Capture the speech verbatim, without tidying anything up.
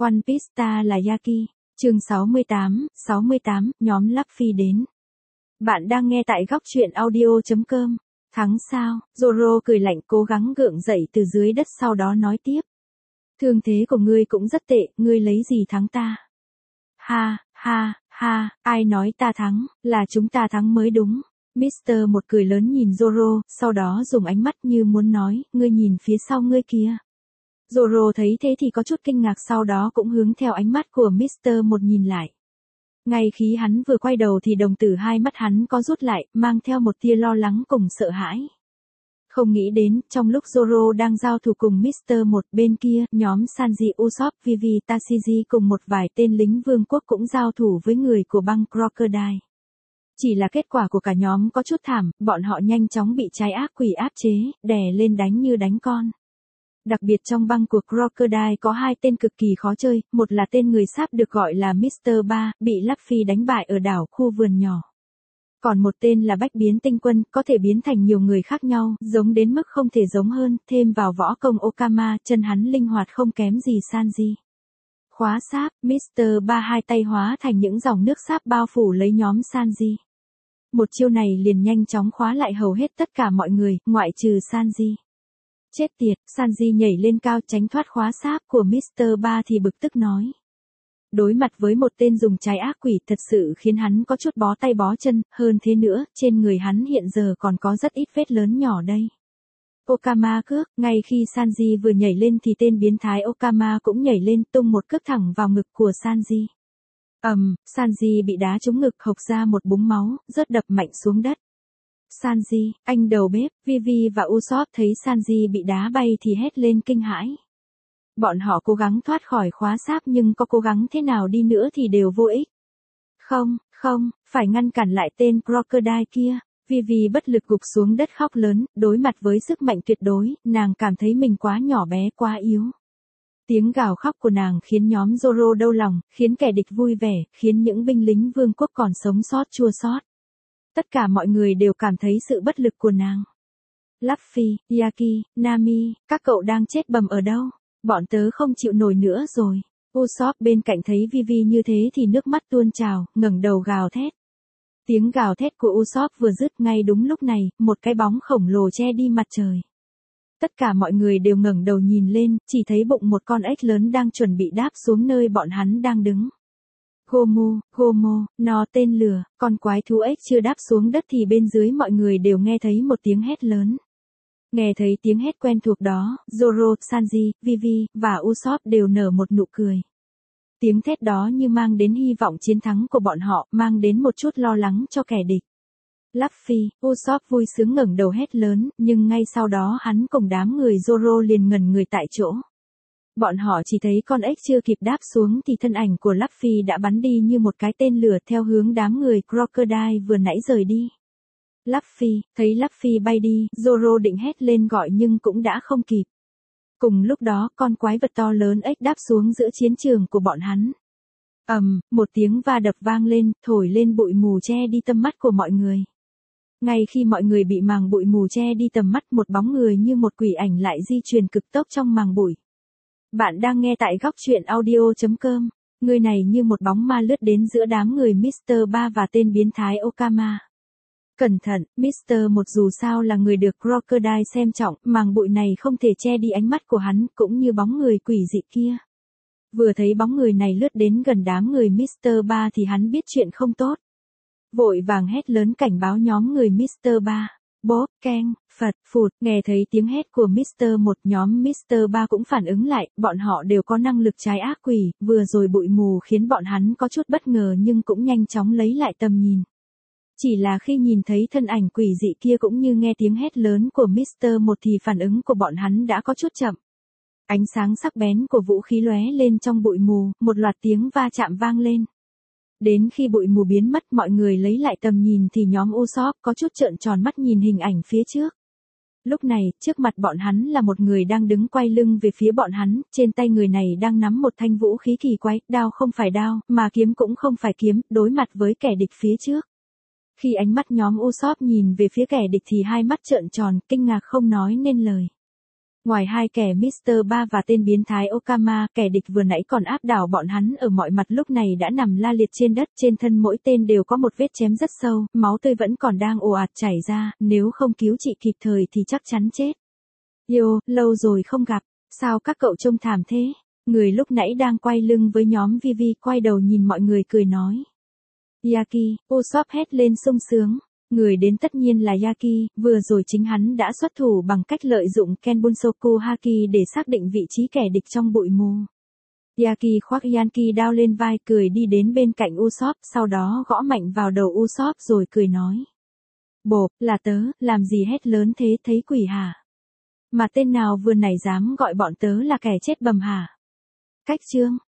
One Piece ta là Yaki, chương sáu mươi tám, sáu mươi tám, nhóm Luffy đến. Bạn đang nghe tại góc truyện audio chấm com. Thắng sao? Zoro cười lạnh cố gắng gượng dậy từ dưới đất sau đó nói tiếp. Thương thế của ngươi cũng rất tệ, ngươi lấy gì thắng ta? Ha, ha, ha, ai nói ta thắng, là chúng ta thắng mới đúng. mít tơ một cười lớn nhìn Zoro, sau đó dùng ánh mắt như muốn nói, ngươi nhìn phía sau ngươi kia. Zoro thấy thế thì có chút kinh ngạc sau đó cũng hướng theo ánh mắt của mít tơ một nhìn lại. Ngay khi hắn vừa quay đầu thì đồng tử hai mắt hắn có rút lại, mang theo một tia lo lắng cùng sợ hãi. Không nghĩ đến, trong lúc Zoro đang giao thủ cùng mít tơ một bên kia, nhóm Sanji Usopp, Vivi, Tashigi cùng một vài tên lính vương quốc cũng giao thủ với người của băng Crocodile. Chỉ là kết quả của cả nhóm có chút thảm, bọn họ nhanh chóng bị trái ác quỷ áp chế, đè lên đánh như đánh con. Đặc biệt trong băng của Crocodile có hai tên cực kỳ khó chơi, một là tên người Sáp được gọi là mít tơ ba, bị Luffy đánh bại ở đảo khu vườn nhỏ. Còn một tên là Bách Biến Tinh Quân, có thể biến thành nhiều người khác nhau, giống đến mức không thể giống hơn, thêm vào võ công Okama, chân hắn linh hoạt không kém gì Sanji. Khóa Sáp, mít tơ ba hai tay hóa thành những dòng nước sáp bao phủ lấy nhóm Sanji. Một chiêu này liền nhanh chóng khóa lại hầu hết tất cả mọi người, ngoại trừ Sanji. Chết tiệt, Sanji nhảy lên cao tránh thoát khóa sáp của mít tơ ba thì bực tức nói. Đối mặt với một tên dùng trái ác quỷ thật sự khiến hắn có chút bó tay bó chân, hơn thế nữa, trên người hắn hiện giờ còn có rất ít vết lớn nhỏ đây. Okama cước, ngay khi Sanji vừa nhảy lên thì tên biến thái Okama cũng nhảy lên tung một cước thẳng vào ngực của Sanji. ầm, um, Sanji bị đá trúng ngực hộc ra một búng máu, rớt đập mạnh xuống đất. Sanji, anh đầu bếp, Vivi và Usopp thấy Sanji bị đá bay thì hét lên kinh hãi. Bọn họ cố gắng thoát khỏi khóa sáp nhưng có cố gắng thế nào đi nữa thì đều vô ích. Không, không, phải ngăn cản lại tên Crocodile kia. Vivi bất lực gục xuống đất khóc lớn, đối mặt với sức mạnh tuyệt đối, nàng cảm thấy mình quá nhỏ bé quá yếu. Tiếng gào khóc của nàng khiến nhóm Zoro đau lòng, khiến kẻ địch vui vẻ, khiến những binh lính vương quốc còn sống sót chua xót. Tất cả mọi người đều cảm thấy sự bất lực của nàng. Luffy, Yaki, Nami, các cậu đang chết bầm ở đâu? Bọn tớ không chịu nổi nữa rồi. Usopp bên cạnh thấy Vivi như thế thì nước mắt tuôn trào, ngẩng đầu gào thét. Tiếng gào thét của Usopp vừa dứt ngay đúng lúc này, một cái bóng khổng lồ che đi mặt trời. Tất cả mọi người đều ngẩng đầu nhìn lên, chỉ thấy bụng một con ếch lớn đang chuẩn bị đáp xuống nơi bọn hắn đang đứng. Gomu, Gomu, nó tên lửa, con quái thú ếch chưa đáp xuống đất thì bên dưới mọi người đều nghe thấy một tiếng hét lớn. Nghe thấy tiếng hét quen thuộc đó, Zoro, Sanji, Vivi, và Usopp đều nở một nụ cười. Tiếng thét đó như mang đến hy vọng chiến thắng của bọn họ, mang đến một chút lo lắng cho kẻ địch. Luffy, Usopp vui sướng ngẩng đầu hét lớn, nhưng ngay sau đó hắn cùng đám người Zoro liền ngẩn người tại chỗ. Bọn họ chỉ thấy con ếch chưa kịp đáp xuống thì thân ảnh của Luffy đã bắn đi như một cái tên lửa theo hướng đám người Crocodile vừa nãy rời đi. Luffy, thấy Luffy bay đi, Zoro định hét lên gọi nhưng cũng đã không kịp. Cùng lúc đó, con quái vật to lớn ếch đáp xuống giữa chiến trường của bọn hắn. ầm, um, một tiếng va đập vang lên, thổi lên bụi mù che đi tầm mắt của mọi người. Ngay khi mọi người bị màng bụi mù che đi tầm mắt, một bóng người như một quỷ ảnh lại di chuyển cực tốc trong màng bụi. Bạn đang nghe tại góc truyện audio chấm com. Người này như một bóng ma lướt đến giữa đám người mít tơ ba và tên biến thái Okama. Cẩn thận, mít tơ một dù sao là người được Crocodile xem trọng, màng bụi này không thể che đi ánh mắt của hắn, cũng như bóng người quỷ dị kia. Vừa thấy bóng người này lướt đến gần đám người mít tơ ba thì hắn biết chuyện không tốt. Vội vàng hét lớn cảnh báo nhóm người mít tơ ba. Bốp, keng, phật, phụt, nghe thấy tiếng hét của mít tơ một, nhóm mít tơ ba cũng phản ứng lại, bọn họ đều có năng lực trái ác quỷ, vừa rồi bụi mù khiến bọn hắn có chút bất ngờ nhưng cũng nhanh chóng lấy lại tầm nhìn. Chỉ là khi nhìn thấy thân ảnh quỷ dị kia cũng như nghe tiếng hét lớn của mít tơ một thì phản ứng của bọn hắn đã có chút chậm. Ánh sáng sắc bén của vũ khí lóe lên trong bụi mù, một loạt tiếng va chạm vang lên. Đến khi bụi mù biến mất mọi người lấy lại tầm nhìn thì nhóm Usopp có chút trợn tròn mắt nhìn hình ảnh phía trước. Lúc này, trước mặt bọn hắn là một người đang đứng quay lưng về phía bọn hắn, trên tay người này đang nắm một thanh vũ khí kỳ quái, đao không phải đao, mà kiếm cũng không phải kiếm, đối mặt với kẻ địch phía trước. Khi ánh mắt nhóm Usopp nhìn về phía kẻ địch thì hai mắt trợn tròn, kinh ngạc không nói nên lời. Ngoài hai kẻ Mister Ba và tên biến thái Okama, kẻ địch vừa nãy còn áp đảo bọn hắn ở mọi mặt lúc này đã nằm la liệt trên đất, trên thân mỗi tên đều có một vết chém rất sâu, máu tươi vẫn còn đang ồ ạt chảy ra, nếu không cứu trị kịp thời thì chắc chắn chết. Yo, lâu rồi không gặp, sao các cậu trông thảm thế? Người lúc nãy đang quay lưng với nhóm Vivi quay đầu nhìn mọi người cười nói. Yaki, Usopp hét lên sung sướng. Người đến tất nhiên là Yaki, vừa rồi chính hắn đã xuất thủ bằng cách lợi dụng Kenbunsoku Haki để xác định vị trí kẻ địch trong bụi mù. Yaki khoác Yankee đao lên vai cười đi đến bên cạnh Usopp, sau đó gõ mạnh vào đầu Usopp rồi cười nói. Bộp, là tớ, làm gì hét lớn thế, thấy quỷ hả? Mà tên nào vừa nãy dám gọi bọn tớ là kẻ chết bầm hả? Cách chương